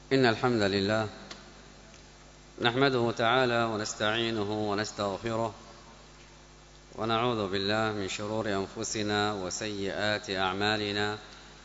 إن الحمد لله نحمده تعالى ونستعينه ونستغفره ونعوذ بالله من شرور أنفسنا وسيئات أعمالنا.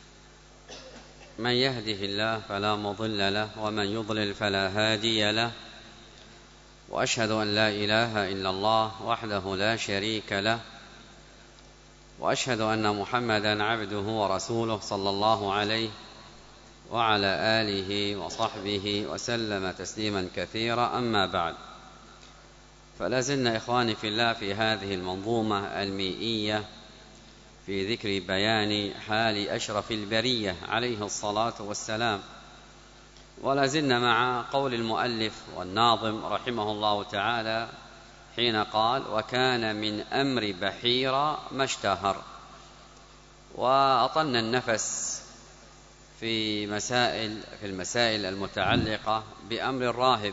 من يهده الله فلا مضل له ومن يضلل فلا هادي له، وأشهد أن لا إله إلا الله وحده لا شريك له، وأشهد أن محمدا عبده ورسوله صلى الله عليه وعلى آله وصحبه وسلم تسليما كثيرا. أما بعد، فلازلنا إخواني في الله في هذه المنظومة المئية في ذكر بيان حال أشرف البرية عليه الصلاة والسلام، ولازلنا مع قول المؤلف والناظم رحمه الله تعالى حين قال: وكان من أمر بحيرا ما اشتهر. وأطلنا النفس في المسائل المتعلقة بأمر الراهب،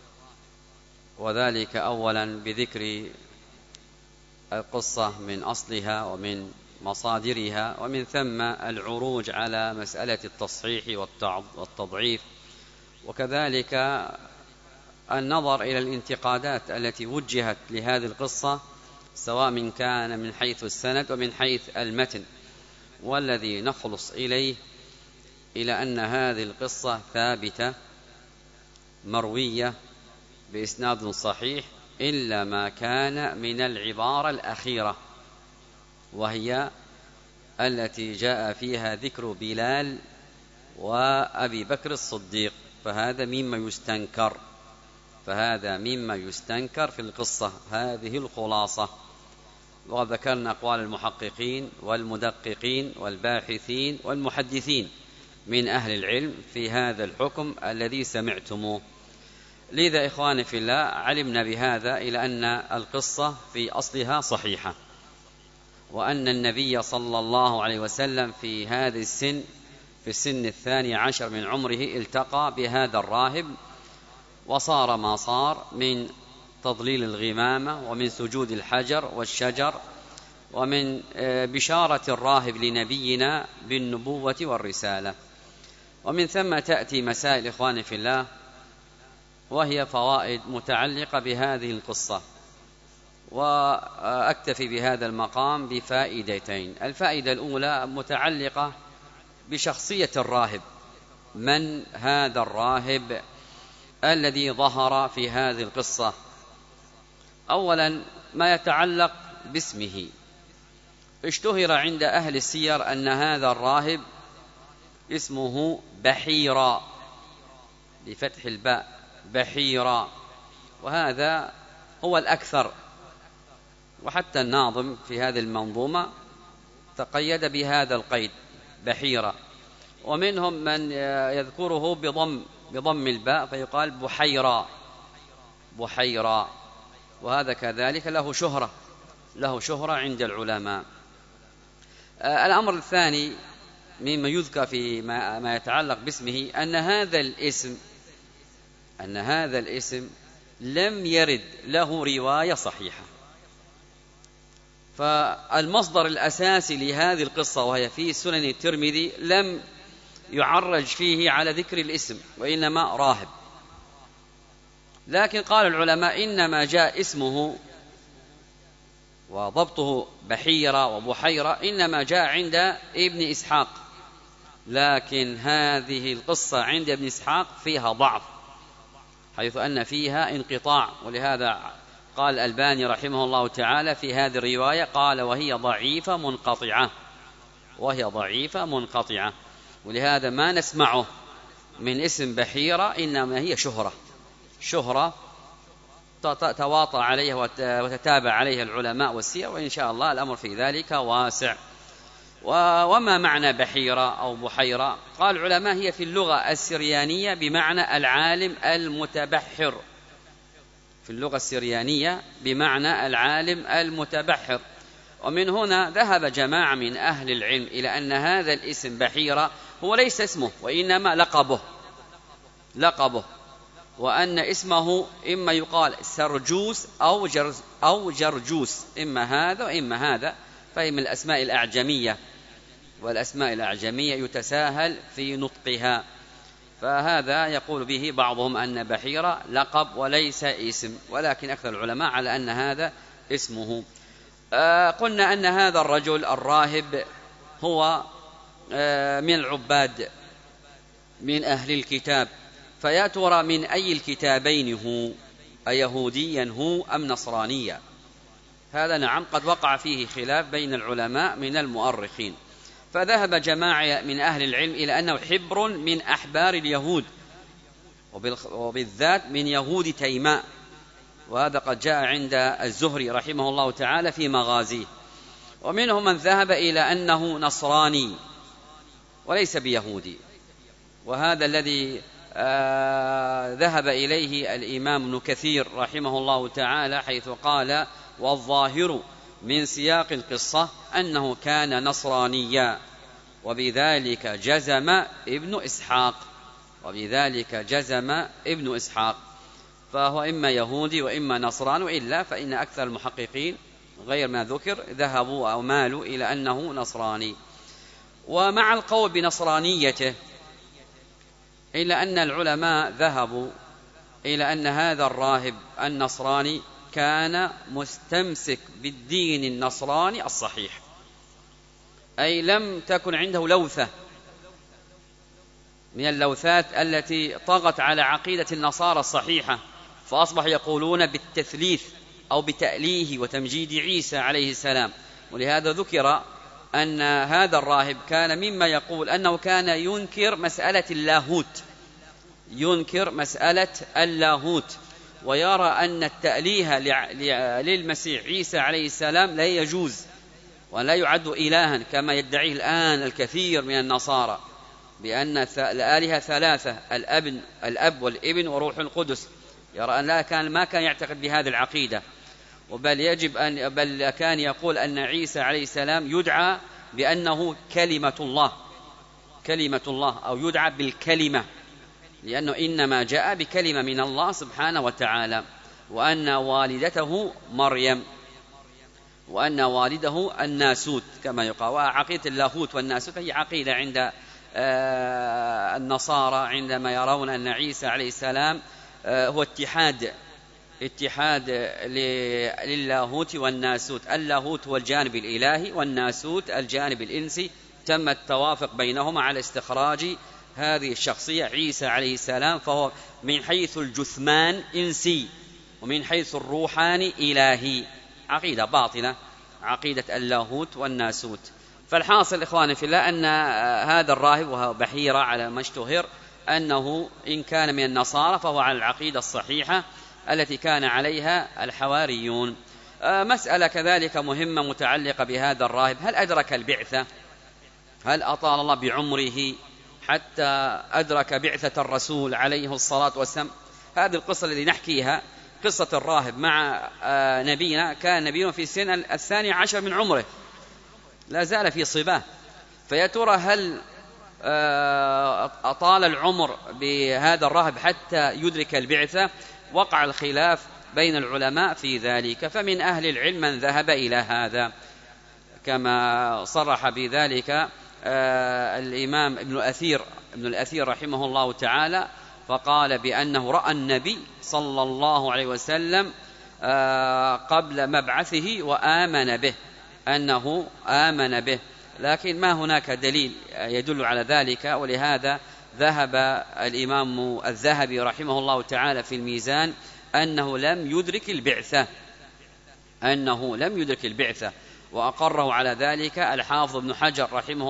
وذلك أولا بذكر القصة من أصلها ومن مصادرها، ومن ثم العروج على مسألة التصحيح والتضعيف، وكذلك النظر إلى الانتقادات التي وجهت لهذه القصة سواء من كان من حيث السند ومن حيث المتن، والذي نخلص إليه إلى أن هذه القصة ثابتة مروية بإسناد صحيح، إلا ما كان من العبارة الأخيرة، وهي التي جاء فيها ذكر بلال وأبي بكر الصديق، فهذا مما يستنكر في القصة. هذه الخلاصة. وذكرنا أقوال المحققين والمدققين والباحثين والمحدثين من أهل العلم في هذا الحكم الذي سمعتموه. لذا إخواني في الله علمنا بهذا إلى أن القصة في أصلها صحيحة، وأن النبي صلى الله عليه وسلم في هذا السن، في السن 12 من عمره، التقى بهذا الراهب، وصار ما صار من تضليل الغمامة ومن سجود الحجر والشجر، ومن بشارة الراهب لنبينا بالنبوة والرسالة. ومن ثم تأتي مسائل إخواني في الله، وهي فوائد متعلقة بهذه القصة، وأكتفي بهذا المقام بفائدتين. الفائدة الأولى متعلقة بشخصية الراهب. من هذا الراهب الذي ظهر في هذه القصة؟ أولا ما يتعلق باسمه. اشتهر عند أهل السير أن هذا الراهب اسمه بحيرا، بفتح الباء، بحيرا، وهذا هو الأكثر، وحتى الناظم في هذه المنظومة تقيد بهذا القيد بحيرا. ومنهم من يذكره بضم الباء فيقال بحيرا، وهذا كذلك له شهرة عند العلماء. الأمر الثاني مما يذكر في ما يتعلق باسمه أن هذا الاسم لم يرد له رواية صحيحة. فالمصدر الأساسي لهذه القصة، وهي في سنن الترمذي، لم يعرج فيه على ذكر الاسم، وإنما راهب. لكن قال العلماء إنما جاء اسمه وضبطه بحيرة وبحيرة إنما جاء عند ابن إسحاق، لكن هذه القصة عند ابن إسحاق فيها ضعف، حيث أن فيها انقطاع، ولهذا قال الألباني رحمه الله تعالى في هذه الرواية، قال وهي ضعيفة منقطعة. ولهذا ما نسمعه من اسم بحيرة، إنما هي شهرة تواطأ عليها وتتابع عليها العلماء والسير، وإن شاء الله الأمر في ذلك واسع. وما معنى بحيرة أو بحيرة؟ قال العلماء هي في اللغة السريانية بمعنى العالم المتبحر، في اللغة السريانية بمعنى العالم المتبحر. ومن هنا ذهب جماعة من أهل العلم إلى أن هذا الاسم بحيرة هو ليس اسمه، وإنما لقبه، وأن اسمه إما يقال سرجوس أو جرجوس، إما هذا وإما هذا، فهي من الأسماء الأعجمية، والأسماء الأعجمية يتساهل في نطقها. فهذا يقول به بعضهم أن بحيرة لقب وليس اسم، ولكن أكثر العلماء على أن هذا اسمه. قلنا أن هذا الرجل الراهب هو من العباد من أهل الكتاب، فيا ترى من أي الكتابين هو؟ أيهوديا هو أم نصرانيا؟ هذا نعم قد وقع فيه خلاف بين العلماء من المؤرخين، فذهب جماعة من أهل العلم إلى أنه حبر من أحبار اليهود، وبالذات من يهود تيماء، وهذا قد جاء عند الزهري رحمه الله تعالى في مغازيه. ومنهم من ذهب إلى أنه نصراني وليس بيهودي، وهذا الذي ذهب إليه الإمام ابن كثير رحمه الله تعالى، حيث قال: والظاهر من سياق القصة أنه كان نصرانيا، وبذلك جزم ابن إسحاق، فهو إما يهودي وإما نصران، وإلا فإن أكثر المحققين غير ما ذكر ذهبوا أو مالوا إلى أنه نصراني. ومع القول بنصرانيته، إلا أن العلماء ذهبوا إلى أن هذا الراهب النصراني كان مستمسك بالدين النصراني الصحيح، أي لم تكن عنده لوثة من اللوثات التي طغت على عقيدة النصارى الصحيحة، فأصبح يقولون بالتثليث أو بتأليه وتمجيد عيسى عليه السلام. ولهذا ذكر أن هذا الراهب كان مما يقول أنه كان ينكر مسألة اللاهوت، ويرى أن التأليه للمسيح عيسى عليه السلام لا يجوز ولا يعد إلها كما يدعيه الآن الكثير من النصارى، بأن الآلهة ثلاثة: الأب والابن وروح القدس. يرى أن ما كان يعتقد بهذه العقيدة، بل كان يقول أن عيسى عليه السلام يدعى بأنه كلمة الله أو يدعى بالكلمة، لأنه إنما جاء بكلمة من الله سبحانه وتعالى، وأن والدته مريم، وأن والده الناسوت كما يقال. وعقيدة اللاهوت والناسوت هي عقيدة عند النصارى عندما يرون أن عيسى عليه السلام هو اتحاد للاهوت والناسوت. اللاهوت هو الجانب الإلهي، والناسوت الجانب الإنسي، تم التوافق بينهما على استخراج هذه الشخصية عيسى عليه السلام، فهو من حيث الجثمان إنسي ومن حيث الروحان إلهي. عقيدة باطلة، عقيدة اللاهوت والناسوت. فالحاصل إخواني في الله أن هذا الراهب، وهو بحيرة على ما اشتهر، أنه إن كان من النصارى فهو على العقيدة الصحيحة التي كان عليها الحواريون. مسألة كذلك مهمة متعلقة بهذا الراهب: هل أدرك البعثة؟ هل أطال الله بعمره حتى أدرك بعثة الرسول عليه الصلاة والسلام؟ هذه القصة التي نحكيها قصة الراهب مع نبينا، كان نبينا في سن 12 من عمره، لا زال في صباه، فيا ترى هل أطال العمر بهذا الراهب حتى يدرك البعثة؟ وقع الخلاف بين العلماء في ذلك، فمن أهل العلم من ذهب إلى هذا، كما صرح بذلك الإمام ابن الأثير رحمه الله تعالى، فقال بأنه رأى النبي صلى الله عليه وسلم قبل مبعثه وآمن به، أنه آمن به، لكن ما هناك دليل يدل على ذلك. ولهذا ذهب الإمام الذهبي رحمه الله تعالى في الميزان أنه لم يدرك البعثة، وأقره على ذلك الحافظ ابن حجر رحمه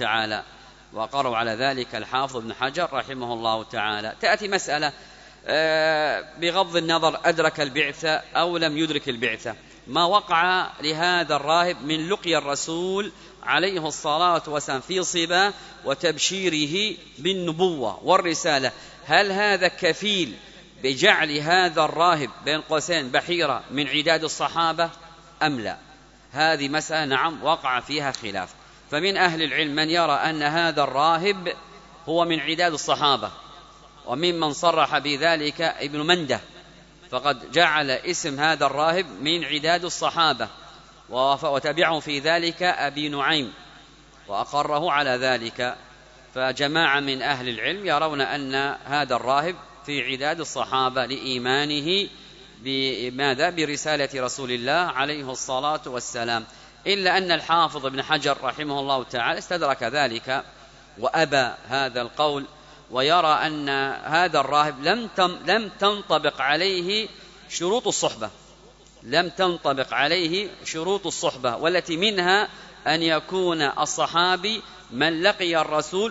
الله تعالى. تأتي مسألة بغض النظر أدرك البعثة أو لم يدرك البعثة، ما وقع لهذا الراهب من لقي الرسول عليه الصلاة والسلام في صباه وتبشيره بالنبوة والرسالة، هل هذا كفيل بجعل هذا الراهب بين قوسين بحيرة من عداد الصحابة أم لا؟ هذه مسألة نعم وقع فيها خلاف. فمن أهل العلم من يرى أن هذا الراهب هو من عداد الصحابة، وممن صرح بذلك ابن منده، فقد جعل اسم هذا الراهب من عداد الصحابة، وتبعه في ذلك أبي نعيم وأقره على ذلك. فجماعة من أهل العلم يرون أن هذا الراهب في عداد الصحابة لإيمانه برسالة رسول الله عليه الصلاة والسلام، إلا أن الحافظ ابن حجر رحمه الله تعالى استدرك ذلك وأبى هذا القول، ويرى أن هذا الراهب لم تنطبق عليه شروط الصحبة، لم تنطبق عليه شروط الصحبة، والتي منها أن يكون الصحابي من لقي الرسول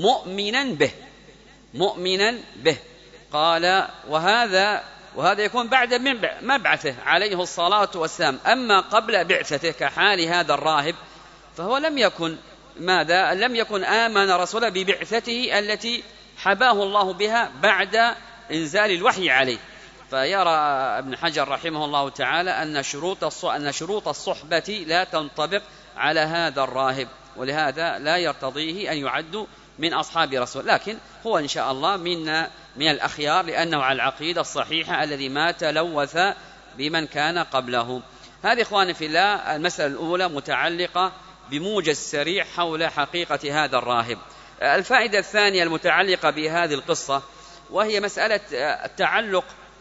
مؤمنا به. قال وهذا يكون بعد مبعثه عليه الصلاة والسلام، أما قبل بعثته كحال هذا الراهب فهو لم يكن آمن رسوله ببعثته التي حباه الله بها بعد إنزال الوحي عليه. فيرى ابن حجر رحمه الله تعالى أن شروط الصحبة لا تنطبق على هذا الراهب، ولهذا لا يرتضيه أن يعد من أصحاب رسول، لكن هو إن شاء الله من الأخيار، لأنه على العقيدة الصحيحة الذي ما تلوث بمن كان قبله. هذه إخواني في الله المسألة الأولى متعلقة بموجز سريع حول حقيقة هذا الراهب. الفائدة الثانية المتعلقة بهذه القصة وهي مسألة التعلق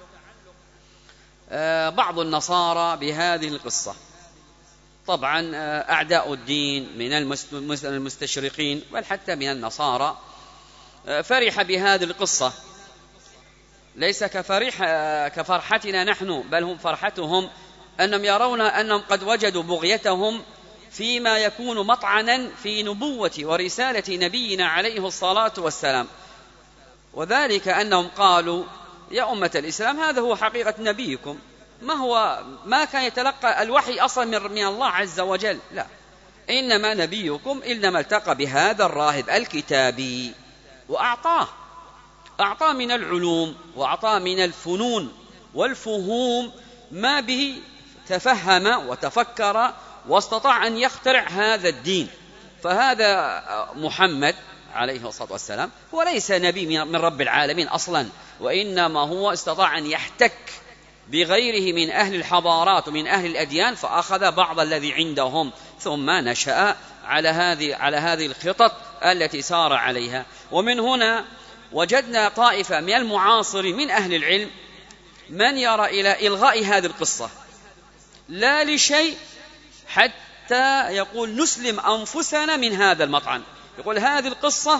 بعض النصارى بهذه القصة. طبعا أعداء الدين من المستشرقين بل حتى من النصارى فرح بهذه القصة، ليس كفرحتنا نحن، بل هم فرحتهم أنهم يرون أنهم قد وجدوا بغيتهم فيما يكون مطعنا في نبوة ورسالة نبينا عليه الصلاة والسلام، وذلك أنهم قالوا يا أمة الإسلام هذا هو حقيقة نبيكم، ما كان يتلقى الوحي أصلا من الله عز وجل، لا، إنما نبيكم إنما التقى بهذا الراهب الكتابي وأعطاه من العلوم وأعطاه من الفنون والفهوم ما به تفهم وتفكر واستطاع أن يخترع هذا الدين. فهذا محمد عليه الصلاة والسلام هو ليس نبي من رب العالمين أصلا، وإنما هو استطاع أن يحتك بغيره من أهل الحضارات ومن أهل الأديان، فأخذ بعض الذي عندهم ثم نشأ على هذه الخطط التي سار عليها. ومن هنا وجدنا طائفة من المعاصر من أهل العلم من يرى إلى إلغاء هذه القصة، لا لشيء حتى يقول نسلم أنفسنا من هذا المطعن، يقول هذه القصة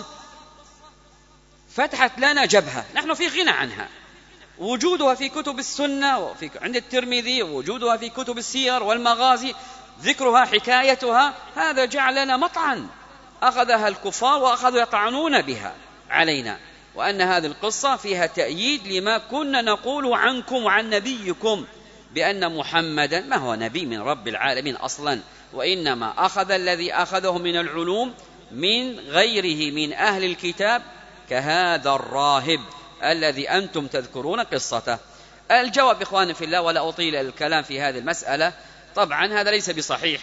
فتحت لنا جبهة نحن في غنى عنها، وجودها في كتب السنة عند الترمذي، ووجودها في كتب السير والمغازي، ذكرها حكايتها، هذا جعلنا مطعن أخذها الكفار وأخذوا يطعنون بها علينا، وأن هذه القصة فيها تأييد لما كنا نقول عنكم وعن نبيكم بأن محمدا ما هو نبي من رب العالمين أصلا، وإنما أخذ الذي أخذه من العلوم من غيره من أهل الكتاب كهذا الراهب الذي أنتم تذكرون قصته. الجواب إخواني في الله، ولا أطيل الكلام في هذه المسألة، طبعا هذا ليس بصحيح،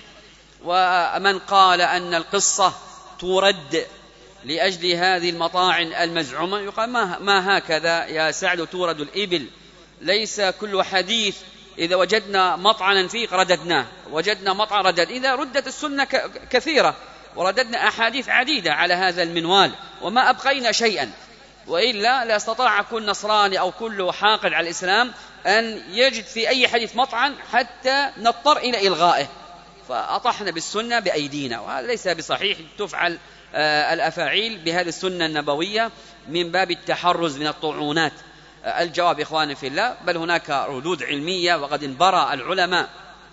ومن قال أن القصة تورد لأجل هذه المطاعن المزعومة يقال ما هكذا يا سعد تورد الإبل، ليس كل حديث إذا وجدنا مطعنا فيه رددناه، وجدنا مطعن ردد، إذا ردت السنة كثيرة ورددنا أحاديث عديدة على هذا المنوال وما أبقينا شيئا، وإلا لا استطاع كل نصراني أو كل حاقد على الإسلام أن يجد في أي حديث مطعن حتى نضطر إلى إلغائه، فأطحنا بالسنة بأيدينا، وهذا ليس بصحيح. تفعل الأفاعيل بهذه السنة النبوية من باب التحرز من الطعونات. الجواب إخواني في الله، بل هناك ردود علمية وقد انبرى العلماء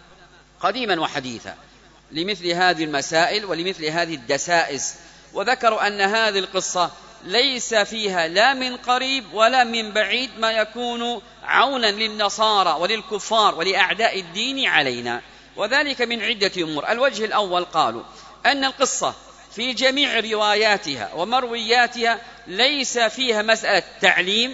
قديما وحديثا لمثل هذه المسائل ولمثل هذه الدسائس، وذكروا أن هذه القصة ليس فيها لا من قريب ولا من بعيد ما يكون عونا للنصارى وللكفار ولأعداء الدين علينا، وذلك من عدة أمور. الوجه الأول قالوا أن القصة في جميع رواياتها ومروياتها ليس فيها مسألة تعليم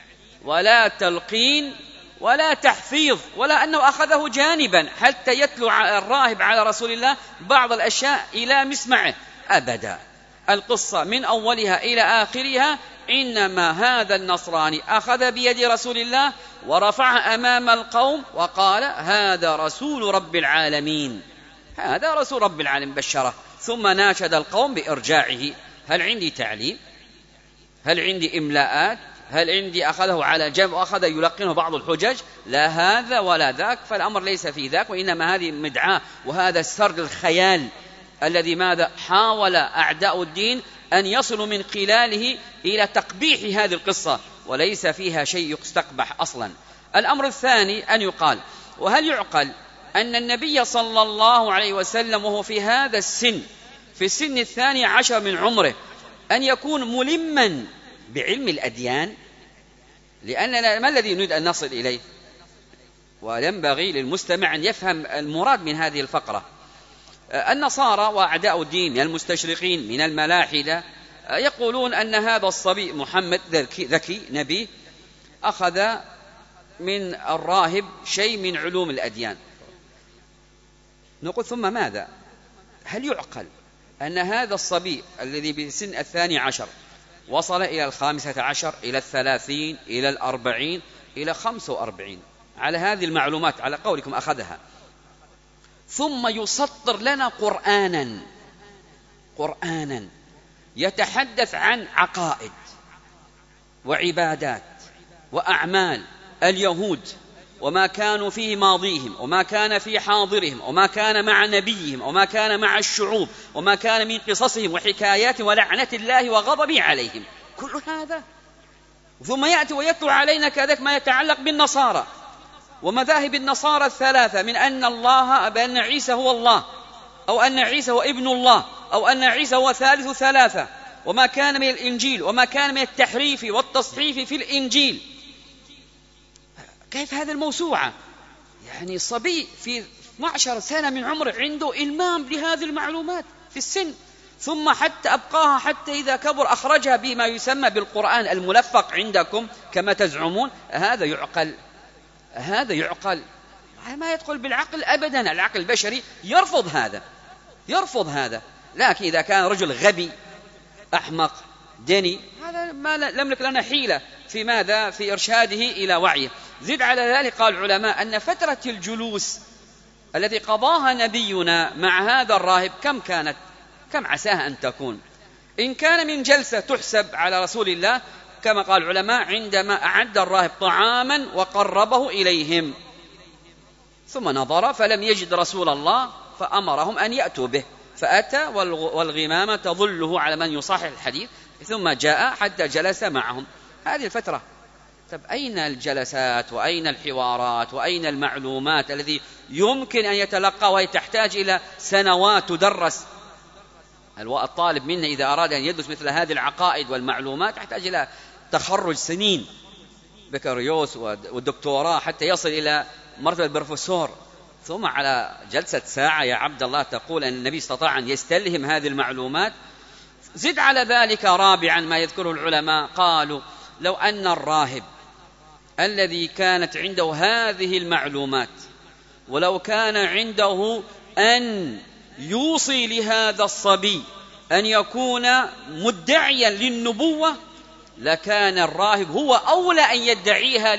ولا تلقين ولا تحفيظ، ولا أنه أخذه جانبا حتى يتلو الراهب على رسول الله بعض الأشياء إلى مسمعه، أبدا. القصة من أولها إلى آخرها إنما هذا النصراني أخذ بيد رسول الله ورفعها أمام القوم وقال هذا رسول رب العالمين، هذا رسول رب العالمين، بشره، ثم ناشد القوم بإرجاعه. هل عندي تعليم؟ هل عندي إملاءات؟ هل عندي أخذه على جنب وأخذ يلقنه بعض الحجج؟ لا هذا ولا ذاك، فالأمر ليس في ذاك، وإنما هذه مدعاة وهذا السرد الخيال الذي ماذا حاول أعداء الدين أن يصلوا من خلاله إلى تقبيح هذه القصة، وليس فيها شيء يستقبح أصلا. الأمر الثاني أن يقال، وهل يعقل أن النبي صلى الله عليه وسلم وهو في هذا السن، في السن 12 من عمره، أن يكون ملما بعلم الأديان؟ لأننا ما الذي نريد أن نصل إليه؟ وينبغي للمستمع أن يفهم المراد من هذه الفقرة. النصارى وأعداء الدين من المستشرقين من الملاحدة يقولون أن هذا الصبي محمد ذكي نبي أخذ من الراهب شيء من علوم الأديان. نقول ثم ماذا؟ هل يعقل أن هذا الصبي الذي بسن 12 وصل إلى 15 إلى 30 إلى 40 إلى 45 على هذه المعلومات على قولكم أخذها، ثم يسطر لنا قرآنا يتحدث عن عقائد وعبادات وأعمال اليهود وما كانوا فيه ماضيهم وما كان في حاضرهم وما كان مع نبيهم وما كان مع الشعوب وما كان من قصصهم وحكايات ولعنة الله وغضبه عليهم، كل هذا ثم يأتي ويتلو علينا كذلك ما يتعلق بالنصارى ومذاهب النصارى الثلاثة من بأن عيسى هو الله، أو أن عيسى هو ابن الله، أو أن عيسى هو ثالث ثلاثة، وما كان من الإنجيل وما كان من التحريف والتصحيف في الإنجيل. كيف هذا الموسوعة؟ يعني صبي في 12 سنة من عمره عنده إلمام بهذه المعلومات في السن، ثم حتى أبقاها حتى إذا كبر أخرجها بما يسمى بالقرآن الملفق عندكم كما تزعمون. هذا يعقل؟ هذا يعقل؟ ما يدخل بالعقل أبدا. العقل البشري يرفض هذا. لكن إذا كان رجل غبي أحمق دني، هذا ما لم يكن لنا حيلة في ماذا؟ في إرشاده إلى وعيه. زد على ذلك قال العلماء أن فترة الجلوس التي قضاها نبينا مع هذا الراهب كم عساها أن تكون؟ إن كان من جلسة تحسب على رسول الله كما قال العلماء عندما أعد الراهب طعاما وقربه إليهم ثم نظر فلم يجد رسول الله فأمرهم أن يأتوا به، فأتى والغمامة تظله على من يصحح الحديث، ثم جاء حتى جلس معهم. هذه الفترة. طب أين الجلسات وأين الحوارات وأين المعلومات التي يمكن أن يتلقى وهي تحتاج إلى سنوات تدرس؟ الطالب منا إذا أراد أن يدرس مثل هذه العقائد والمعلومات يحتاج إلى تخرج سنين بكالوريوس والدكتوراه حتى يصل إلى مرتبة البروفيسور، ثم على جلسة ساعة يا عبد الله تقول أن النبي استطاع أن يستلهم هذه المعلومات. زد على ذلك رابعا ما يذكره العلماء، قالوا لو أن الراهب الذي كانت عنده هذه المعلومات ولو كان عنده أن يوصي لهذا الصبي أن يكون مدعيا للنبوة لكان الراهب هو أولى أن يدعيها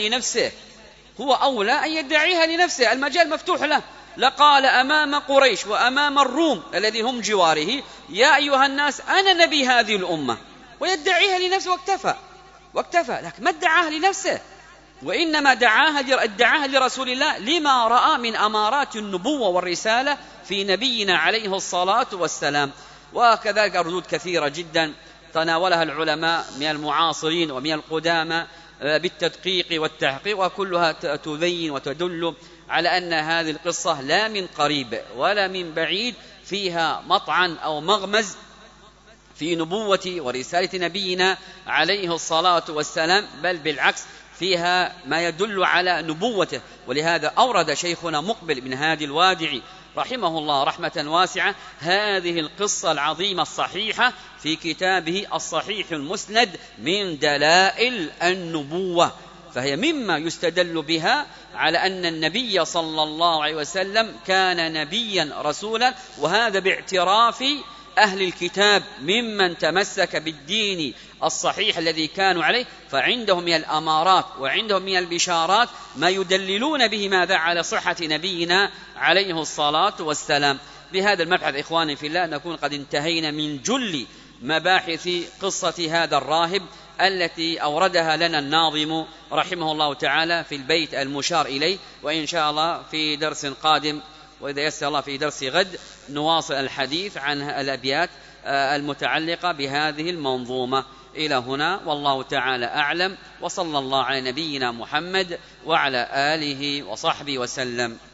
لنفسه، المجال مفتوح له، لقال أمام قريش وأمام الروم الذي هم جواره يا أيها الناس أنا نبي هذه الأمة، ويدعيها لنفسه واكتفى. لكن ما ادعاها لنفسه، وإنما ادعاها لرسول الله لما رأى من أمارات النبوة والرسالة في نبينا عليه الصلاة والسلام. وكذلك ردود كثيرة جدا تناولها العلماء من المعاصرين ومن القدامى بالتدقيق والتحقيق، وكلها تبين وتدل على أن هذه القصة لا من قريب ولا من بعيد فيها مطعن أو مغمز في نبوة ورسالة نبينا عليه الصلاة والسلام، بل بالعكس فيها ما يدل على نبوته. ولهذا أورد شيخنا مقبل بن هادي الوادعي رحمه الله رحمة واسعة هذه القصة العظيمة الصحيحة في كتابه الصحيح المسند من دلائل النبوة، فهي مما يستدل بها على أن النبي صلى الله عليه وسلم كان نبيا رسولا، وهذا باعتراف أهل الكتاب ممن تمسك بالدين الصحيح الذي كانوا عليه، فعندهم من الأمارات وعندهم من البشارات ما يدللون به ماذا؟ على صحة نبينا عليه الصلاة والسلام. بهذا المبحث إخواني في الله نكون قد انتهينا من جل مباحث قصة هذا الراهب التي أوردها لنا الناظم رحمه الله تعالى في البيت المشار إليه. وإن شاء الله في درس قادم وإذا يسر الله في درس غد نواصل الحديث عن الأبيات المتعلقة بهذه المنظومة. إلى هنا والله تعالى أعلم، وصلى الله على نبينا محمد وعلى آله وصحبه وسلم.